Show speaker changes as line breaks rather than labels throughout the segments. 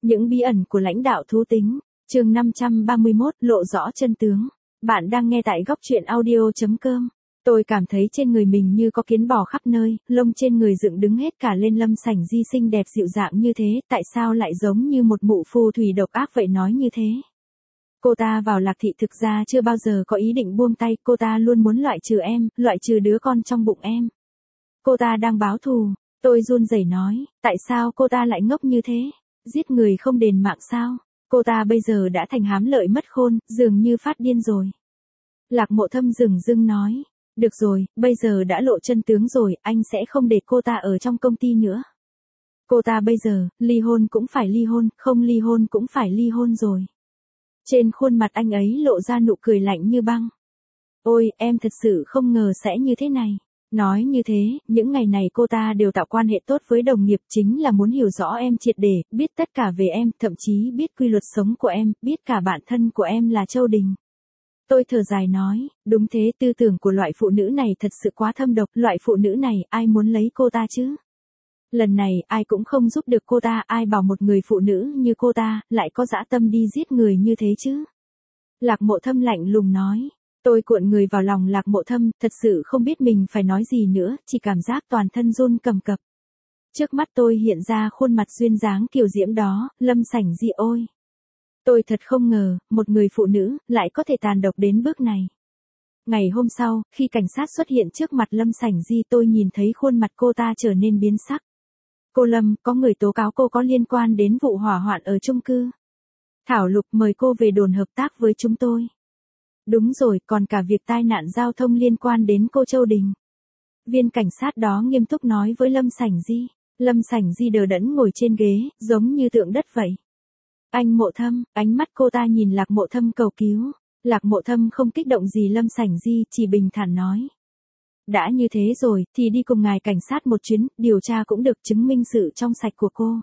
Những bí ẩn của lãnh đạo thú tính, chương 531, lộ rõ chân tướng. Bạn đang nghe tại góc truyện audio.com. Tôi cảm thấy trên người mình như có kiến bò khắp nơi, lông trên người dựng đứng hết cả lên. Lâm Sảnh Di xinh đẹp dịu dàng như thế, tại sao lại giống như một mụ phù thủy độc ác vậy nói như thế? Cô ta vào Lạc Thị thực ra chưa bao giờ có ý định buông tay, cô ta luôn muốn loại trừ em, loại trừ đứa con trong bụng em. Cô ta đang báo thù, tôi run rẩy nói, tại sao cô ta lại ngốc như thế? Giết người không đền mạng sao? Cô ta bây giờ đã thành hám lợi mất khôn, dường như phát điên rồi. Lạc Mộ Thâm dửng dưng nói, được rồi, bây giờ đã lộ chân tướng rồi, anh sẽ không để cô ta ở trong công ty nữa. Cô ta bây giờ, ly hôn cũng phải ly hôn, không ly hôn cũng phải ly hôn rồi. Trên khuôn mặt anh ấy lộ ra nụ cười lạnh như băng. Ôi, em thật sự không ngờ sẽ như thế này. Nói như thế, những ngày này cô ta đều tạo quan hệ tốt với đồng nghiệp, chính là muốn hiểu rõ em triệt để, biết tất cả về em, thậm chí biết quy luật sống của em, biết cả bản thân của em là Châu Đình. Tôi thở dài nói, đúng thế, tư tưởng của loại phụ nữ này thật sự quá thâm độc, loại phụ nữ này, ai muốn lấy cô ta chứ? Lần này, ai cũng không giúp được cô ta, ai bảo một người phụ nữ như cô ta, lại có dã tâm đi giết người như thế chứ? Lạc Mộ Thâm lạnh lùng nói. Tôi cuộn người vào lòng Lạc Mộ Thâm, thật sự không biết mình phải nói gì nữa, chỉ cảm giác toàn thân run cầm cập. Trước mắt tôi hiện ra khuôn mặt duyên dáng kiều diễm đó, Lâm Sảnh Di ôi. Tôi thật không ngờ, một người phụ nữ, lại có thể tàn độc đến bước này. Ngày hôm sau, khi cảnh sát xuất hiện trước mặt Lâm Sảnh Di, tôi nhìn thấy khuôn mặt cô ta trở nên biến sắc. Cô Lâm, có người tố cáo cô có liên quan đến vụ hỏa hoạn ở chung cư. Thảo Lục mời cô về đồn hợp tác với chúng tôi. Đúng rồi, còn cả việc tai nạn giao thông liên quan đến cô Châu Đình. Viên cảnh sát đó nghiêm túc nói với Lâm Sảnh Di. Lâm Sảnh Di đờ đẫn ngồi trên ghế, giống như tượng đất vậy. Anh Mộ Thâm, ánh mắt cô ta nhìn Lạc Mộ Thâm cầu cứu. Lạc Mộ Thâm không kích động gì Lâm Sảnh Di, chỉ bình thản nói. Đã như thế rồi, thì đi cùng ngài cảnh sát một chuyến, điều tra cũng được, chứng minh sự trong sạch của cô.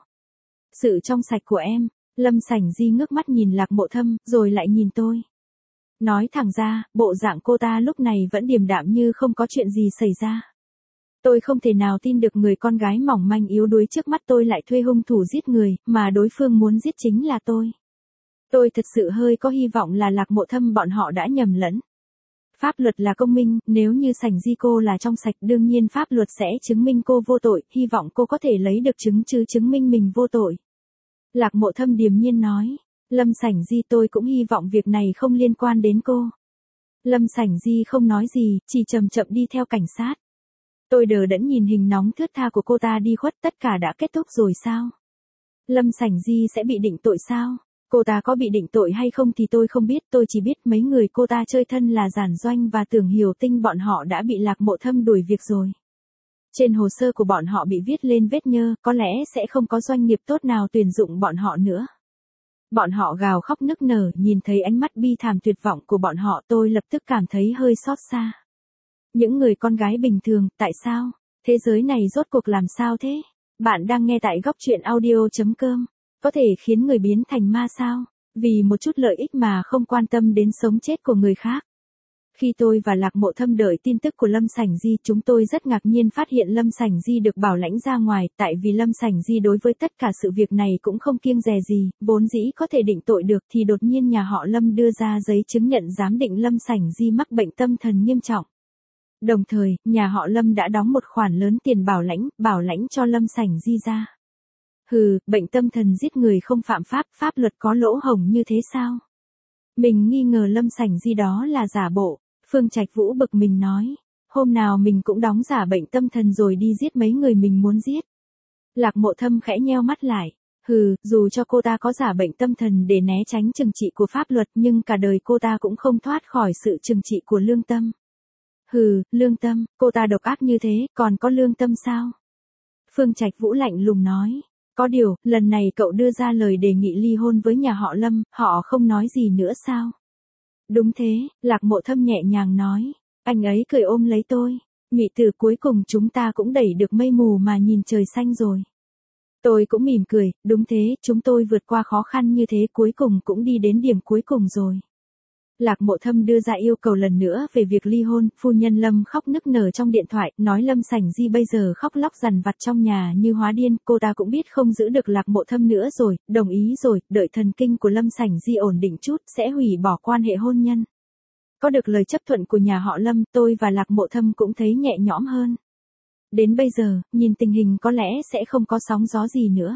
Sự trong sạch của em. Lâm Sảnh Di ngước mắt nhìn Lạc Mộ Thâm, rồi lại nhìn tôi. Nói thẳng ra, bộ dạng cô ta lúc này vẫn điềm đạm như không có chuyện gì xảy ra. Tôi không thể nào tin được người con gái mỏng manh yếu đuối trước mắt tôi lại thuê hung thủ giết người, mà đối phương muốn giết chính là tôi. Tôi thật sự hơi có hy vọng là Lạc Mộ Thâm bọn họ đã nhầm lẫn. Pháp luật là công minh, nếu như Sảnh Di cô là trong sạch, đương nhiên pháp luật sẽ chứng minh cô vô tội, hy vọng cô có thể lấy được chứng cứ chứng minh mình vô tội. Lạc Mộ Thâm điềm nhiên nói. Lâm Sảnh Di tôi cũng hy vọng việc này không liên quan đến cô. Lâm Sảnh Di không nói gì, chỉ chậm chậm đi theo cảnh sát. Tôi đờ đẫn nhìn hình nóng thướt tha của cô ta đi khuất, tất cả đã kết thúc rồi sao? Lâm Sảnh Di sẽ bị định tội sao? Cô ta có bị định tội hay không thì tôi không biết, tôi chỉ biết mấy người cô ta chơi thân là Giản Doanh và Tưởng Hiểu Tinh bọn họ đã bị Lạc Mộ Thâm đuổi việc rồi. Trên hồ sơ của bọn họ bị viết lên vết nhơ, có lẽ sẽ không có doanh nghiệp tốt nào tuyển dụng bọn họ nữa. Bọn họ gào khóc nức nở, nhìn thấy ánh mắt bi thảm tuyệt vọng của bọn họ, tôi lập tức cảm thấy hơi xót xa. Những người con gái bình thường, tại sao? Thế giới này rốt cuộc làm sao thế? Bạn đang nghe tại góc truyện audio.com. Có thể khiến người biến thành ma sao? Vì một chút lợi ích mà không quan tâm đến sống chết của người khác. Khi tôi và Lạc Mộ Thâm đợi tin tức của Lâm Sảnh Di, chúng tôi rất ngạc nhiên phát hiện Lâm Sảnh Di được bảo lãnh ra ngoài, tại vì Lâm Sảnh Di đối với tất cả sự việc này cũng không kiêng dè gì, vốn dĩ có thể định tội được thì đột nhiên nhà họ Lâm đưa ra giấy chứng nhận giám định Lâm Sảnh Di mắc bệnh tâm thần nghiêm trọng. Đồng thời, nhà họ Lâm đã đóng một khoản lớn tiền bảo lãnh cho Lâm Sảnh Di ra. Hừ, bệnh tâm thần giết người không phạm pháp, pháp luật có lỗ hổng như thế sao? Mình nghi ngờ Lâm Sảnh Di đó là giả bộ. Phương Trạch Vũ bực mình nói, hôm nào mình cũng đóng giả bệnh tâm thần rồi đi giết mấy người mình muốn giết. Lạc Mộ Thâm khẽ nheo mắt lại, hừ, dù cho cô ta có giả bệnh tâm thần để né tránh trừng trị của pháp luật nhưng cả đời cô ta cũng không thoát khỏi sự trừng trị của lương tâm. Hừ, lương tâm, cô ta độc ác như thế, còn có lương tâm sao? Phương Trạch Vũ lạnh lùng nói, có điều, lần này cậu đưa ra lời đề nghị ly hôn với nhà họ Lâm, họ không nói gì nữa sao? Đúng thế, Lạc Mộ Thâm nhẹ nhàng nói. Anh ấy cười ôm lấy tôi. Nhị tử cuối cùng chúng ta cũng đẩy được mây mù mà nhìn trời xanh rồi. Tôi cũng mỉm cười, đúng thế, chúng tôi vượt qua khó khăn như thế cuối cùng cũng đi đến điểm cuối cùng rồi. Lạc Mộ Thâm đưa ra yêu cầu lần nữa về việc ly hôn, phu nhân Lâm khóc nức nở trong điện thoại, nói Lâm Sảnh Di bây giờ khóc lóc dằn vặt trong nhà như hóa điên, cô ta cũng biết không giữ được Lạc Mộ Thâm nữa rồi, đồng ý rồi, đợi thần kinh của Lâm Sảnh Di ổn định chút, sẽ hủy bỏ quan hệ hôn nhân. Có được lời chấp thuận của nhà họ Lâm, tôi và Lạc Mộ Thâm cũng thấy nhẹ nhõm hơn. Đến bây giờ, nhìn tình hình có lẽ sẽ không có sóng gió gì nữa.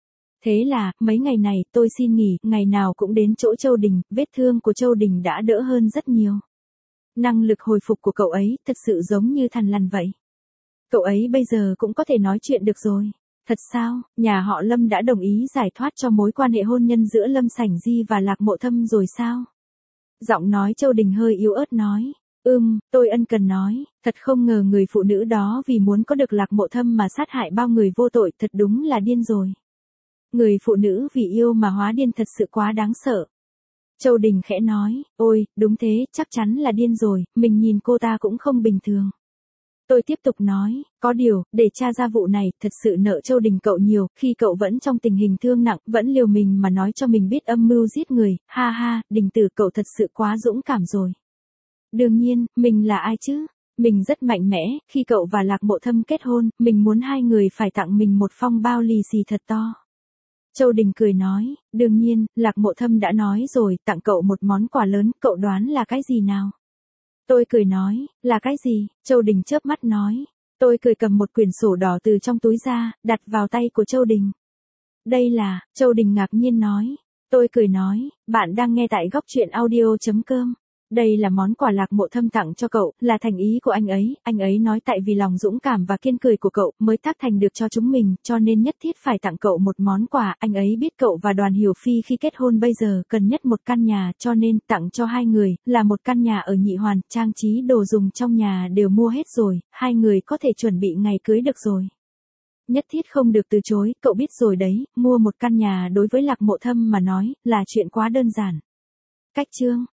Thế là, mấy ngày này, tôi xin nghỉ, ngày nào cũng đến chỗ Châu Đình, vết thương của Châu Đình đã đỡ hơn rất nhiều. Năng lực hồi phục của cậu ấy, thật sự giống như thằn lằn vậy. Cậu ấy bây giờ cũng có thể nói chuyện được rồi. Thật sao, nhà họ Lâm đã đồng ý giải thoát cho mối quan hệ hôn nhân giữa Lâm Sảnh Di và Lạc Mộ Thâm rồi sao? Giọng nói Châu Đình hơi yếu ớt nói. Tôi ân cần nói, thật không ngờ người phụ nữ đó vì muốn có được Lạc Mộ Thâm mà sát hại bao người vô tội, thật đúng là điên rồi. Người phụ nữ vì yêu mà hóa điên thật sự quá đáng sợ. Châu Đình khẽ nói, ôi, đúng thế, chắc chắn là điên rồi, mình nhìn cô ta cũng không bình thường. Tôi tiếp tục nói, có điều, để tra ra vụ này, thật sự nợ Châu Đình cậu nhiều, khi cậu vẫn trong tình hình thương nặng, vẫn liều mình mà nói cho mình biết âm mưu giết người, ha ha, Đình Tử cậu thật sự quá dũng cảm rồi. Đương nhiên, mình là ai chứ? Mình rất mạnh mẽ, khi cậu và Lạc Mộ Thâm kết hôn, mình muốn hai người phải tặng mình một phong bao lì xì thật to. Châu Đình cười nói, đương nhiên, Lạc Mộ Thâm đã nói rồi, tặng cậu một món quà lớn, cậu đoán là cái gì nào? Tôi cười nói, là cái gì? Châu Đình chớp mắt nói. Tôi cười cầm một quyển sổ đỏ từ trong túi ra, đặt vào tay của Châu Đình. Đây là, Châu Đình ngạc nhiên nói. Tôi cười nói, bạn đang nghe tại góc truyện audio.com. Đây là món quà Lạc Mộ Thâm tặng cho cậu, là thành ý của anh ấy nói tại vì lòng dũng cảm và kiên cười của cậu mới tác thành được cho chúng mình, cho nên nhất thiết phải tặng cậu một món quà, anh ấy biết cậu và Đoàn Hiểu Phi khi kết hôn bây giờ cần nhất một căn nhà, cho nên tặng cho hai người, là một căn nhà ở Nhị Hoàn, trang trí đồ dùng trong nhà đều mua hết rồi, hai người có thể chuẩn bị ngày cưới được rồi. Nhất thiết không được từ chối, cậu biết rồi đấy, mua một căn nhà đối với Lạc Mộ Thâm mà nói, là chuyện quá đơn giản. Cách chương